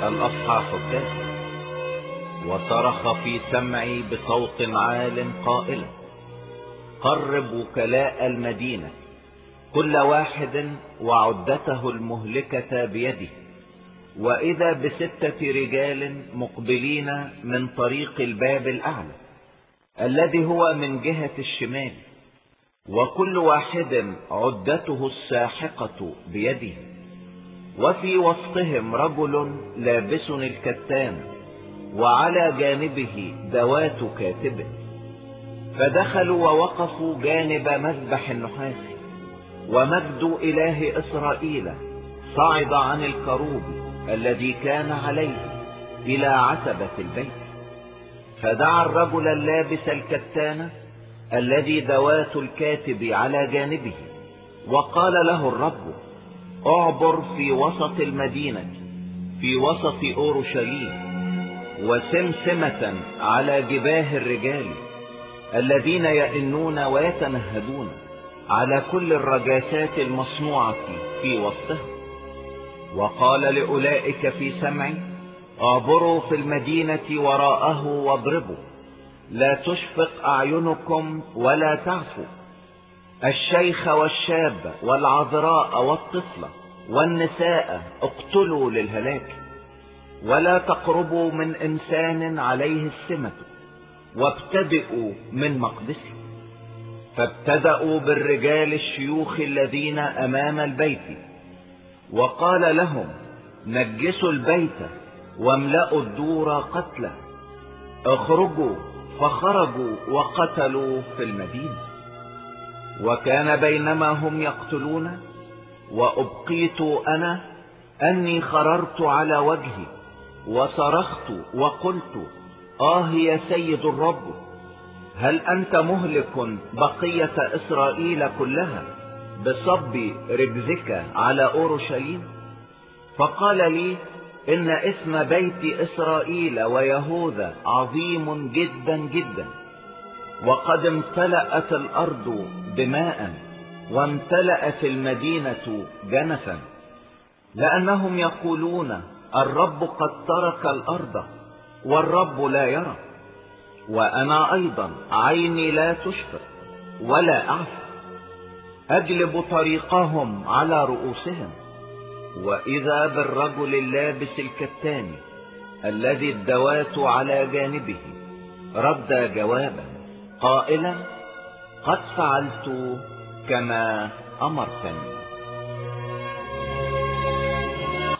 الأصحاح التاسع. وصرخ في سمعي بصوت عال قائلا: قرب وكلاء المدينة كل واحد وعدته المهلكة بيده. وإذا ب6 رجال مقبلين من طريق الباب الأعلى الذي هو من جهة الشمال، وكل واحد عدته الساحقة بيده، وفي وسطهم رجل لابس الكتان وعلى جانبه دوات كاتب. فدخلوا ووقفوا جانب مذبح النحاس، ومجد إله إسرائيل صعد عن الكروب الذي كان عليه إلى عتبة البيت. فدعا الرجل اللابس الكتان الذي دوات الكاتب على جانبه، وقال له الرب: اعبر في وسط المدينة في وسط أورشليم، وسمسمة على جباه الرجال الذين يئنون ويتنهدون على كل الرجاسات المصنوعة في وسطهم. وقال لأولئك في سمعي: اعبروا في المدينة وراءه واضربوا، لا تشفق أعينكم ولا تعفوا. الشيخ والشاب والعذراء والطفلة والنساء اقتلوا للهلاك، ولا تقربوا من إنسان عليه السمة، وابتدئوا من مقدسه. فابتدأوا بالرجال الشيوخ الذين أمام البيت، وقال لهم: نجسوا البيت واملأوا الدور قتلا. اخرجوا، فخرجوا وقتلوا في المدينة. وكان بينما هم يقتلون وأبقيت أنا أني خررت على وجهي وصرخت وقلت: يا سيد الرب، هل أنت مهلك بقية إسرائيل كلها بصب رجزك على أورشليم؟ فقال لي: إن اسم بيت إسرائيل ويهوذا عظيم جدا جدا، وقد امتلأت الأرض دماء وامتلأت المدينة جنفا، لأنهم يقولون: الرب قد ترك الأرض والرب لا يرى. وأنا أيضا عيني لا تشفق ولا أعفى، أجلب طريقهم على رؤوسهم. وإذا بالرجل اللابس الكتان الذي الدوات على جانبه رد جوابا قائلا: قد فعلت كما أمرتني.